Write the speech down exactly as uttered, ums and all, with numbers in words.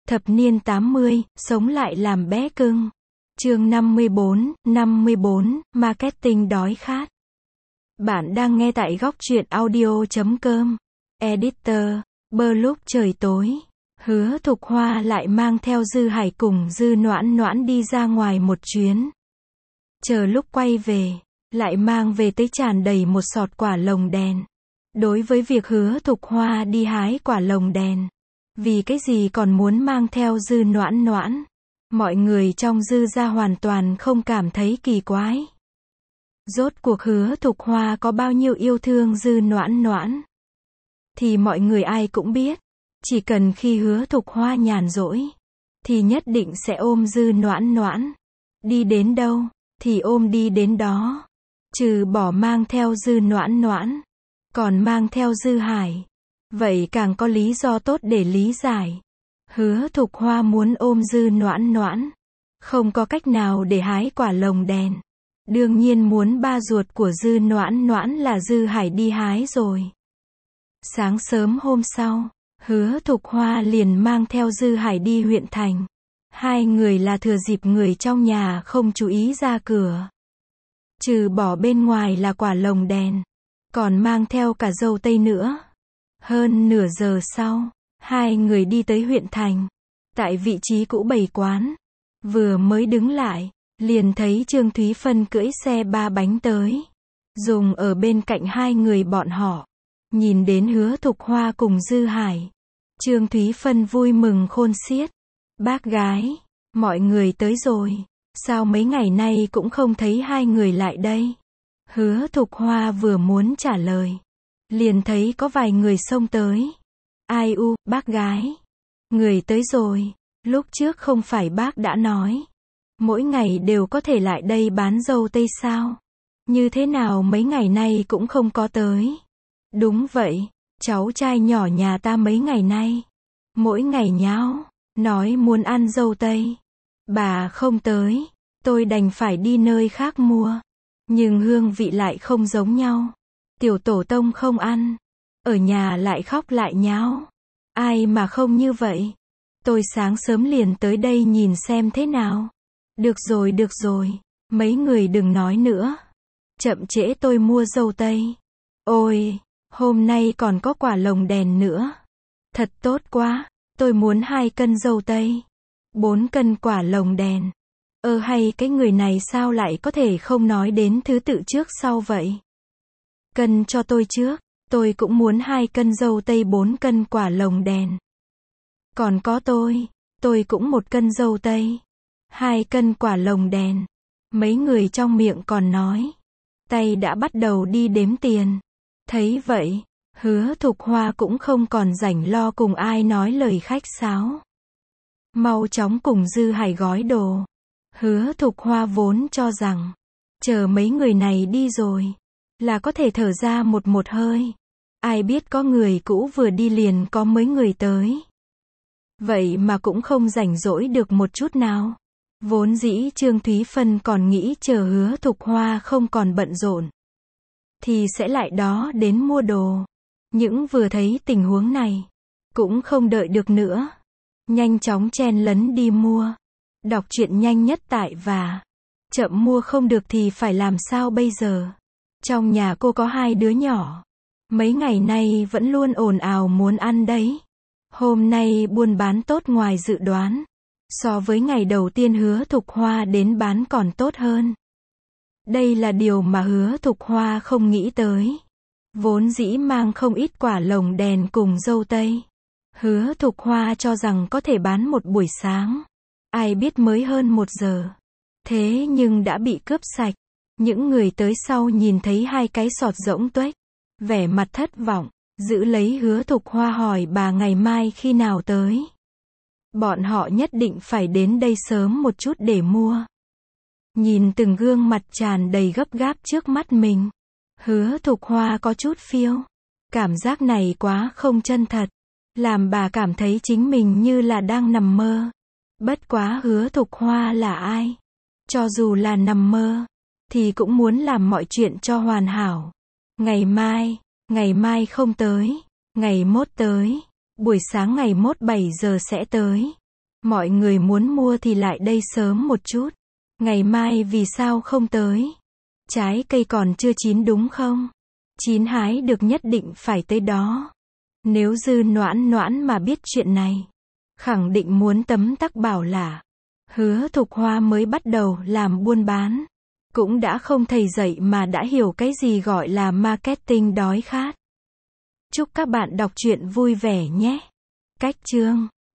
Thập niên tám mươi, sống lại làm bé cưng. Chương năm mươi bốn, năm mươi bốn, Marketing đói khát. Bạn đang nghe tại góc truyện audio chấm com. Editor, bơ lúc trời tối, Hứa Thục Hoa lại mang theo Dư Hải cùng Dư Noãn Noãn đi ra ngoài một chuyến. Chờ lúc quay về, lại mang về tới tràn đầy một sọt quả lồng đèn. Đối với việc Hứa Thục Hoa đi hái quả lồng đèn, vì cái gì còn muốn mang theo Dư Noãn Noãn, mọi người trong Dư gia hoàn toàn không cảm thấy kỳ quái. Rốt cuộc Hứa Thục Hoa có bao nhiêu yêu thương Dư Noãn Noãn, thì mọi người ai cũng biết. Chỉ cần khi Hứa Thục Hoa nhàn rỗi, thì nhất định sẽ ôm Dư Noãn Noãn. Đi đến đâu, thì ôm đi đến đó. Trừ bỏ mang theo Dư Noãn Noãn, còn mang theo Dư Hải. Vậy càng có lý do tốt để lý giải. Hứa Thục Hoa muốn ôm Dư Noãn Noãn, không có cách nào để hái quả lồng đèn. Đương nhiên muốn ba ruột của Dư Noãn Noãn là Dư Hải đi hái rồi. Sáng sớm hôm sau, Hứa Thục Hoa liền mang theo Dư Hải đi huyện thành. Hai người là thừa dịp người trong nhà không chú ý ra cửa. Trừ bỏ bên ngoài là quả lồng đèn, còn mang theo cả dâu tây nữa. Hơn nửa giờ sau, hai người đi tới huyện thành. Tại vị trí cũ bày quán, vừa mới đứng lại, liền thấy Trương Thúy Phân cưỡi xe ba bánh tới, dùng ở bên cạnh hai người bọn họ. Nhìn đến Hứa Thục Hoa cùng Dư Hải, Trương Thúy Phân vui mừng khôn xiết. Bác gái, mọi người tới rồi, sao mấy ngày nay cũng không thấy hai người lại đây? Hứa Thục Hoa vừa muốn trả lời, liền thấy có vài người xông tới. Ai u, bác gái, người tới rồi, lúc trước không phải bác đã nói, mỗi ngày đều có thể lại đây bán dâu tây sao? Như thế nào mấy ngày nay cũng không có tới? Đúng vậy, cháu trai nhỏ nhà ta mấy ngày nay, mỗi ngày nháo, nói muốn ăn dâu tây. Bà không tới, tôi đành phải đi nơi khác mua. Nhưng hương vị lại không giống nhau. Tiểu tổ tông không ăn, ở nhà lại khóc lại nháo. Ai mà không như vậy? Tôi sáng sớm liền tới đây nhìn xem thế nào. Được rồi được rồi, mấy người đừng nói nữa. Chậm trễ tôi mua dâu tây. Ôi, hôm nay còn có quả lồng đèn nữa. Thật tốt quá, tôi muốn hai cân dâu tây, bốn cân quả lồng đèn. Ơ hay cái người này sao lại có thể không nói đến thứ tự trước sau vậy? Cân cho tôi trước, tôi cũng muốn hai cân dâu tây bốn cân quả lồng đèn. Còn có tôi, tôi cũng một cân dâu tây, hai cân quả lồng đèn. Mấy người trong miệng còn nói, tay đã bắt đầu đi đếm tiền. Thấy vậy, Hứa Thục Hoa cũng không còn rảnh lo cùng ai nói lời khách sáo. Mau chóng cùng Dư Hải gói đồ. Hứa Thục Hoa vốn cho rằng, chờ mấy người này đi rồi, là có thể thở ra một một hơi. Ai biết có người cũ vừa đi liền có mấy người tới. Vậy mà cũng không rảnh rỗi được một chút nào. Vốn dĩ Trương Thúy Phân còn nghĩ chờ Hứa Thục Hoa không còn bận rộn, thì sẽ lại đó đến mua đồ. Những vừa thấy tình huống này, cũng không đợi được nữa. Nhanh chóng chen lấn đi mua. Đọc truyện nhanh nhất tại và. Chậm mua không được thì phải làm sao bây giờ? Trong nhà cô có hai đứa nhỏ. Mấy ngày nay vẫn luôn ồn ào muốn ăn đấy. Hôm nay buôn bán tốt ngoài dự đoán. So với ngày đầu tiên Hứa Thục Hoa đến bán còn tốt hơn. Đây là điều mà Hứa Thục Hoa không nghĩ tới. Vốn dĩ mang không ít quả lồng đèn cùng dâu tây. Hứa Thục Hoa cho rằng có thể bán một buổi sáng. Ai biết mới hơn một giờ. Thế nhưng đã bị cướp sạch. Những người tới sau nhìn thấy hai cái sọt rỗng tuếch, vẻ mặt thất vọng, giữ lấy Hứa Thục Hoa hỏi bà ngày mai khi nào tới. Bọn họ nhất định phải đến đây sớm một chút để mua. Nhìn từng gương mặt tràn đầy gấp gáp trước mắt mình, Hứa Thục Hoa có chút phiêu. Cảm giác này quá không chân thật, làm bà cảm thấy chính mình như là đang nằm mơ. Bất quá Hứa Thục Hoa là ai? Cho dù là nằm mơ, thì cũng muốn làm mọi chuyện cho hoàn hảo. Ngày mai, ngày mai không tới, ngày mốt tới, buổi sáng ngày mốt bảy giờ sẽ tới. Mọi người muốn mua thì lại đây sớm một chút. Ngày mai vì sao không tới? Trái cây còn chưa chín đúng không? Chín hái được nhất định phải tới đó. Nếu Dư Noãn Noãn mà biết chuyện này, khẳng định muốn tấm tắc bảo là Hứa Thục Hoa mới bắt đầu làm buôn bán, cũng đã không thầy dạy mà đã hiểu cái gì gọi là marketing đói khát. Chúc các bạn đọc truyện vui vẻ nhé. Cách chương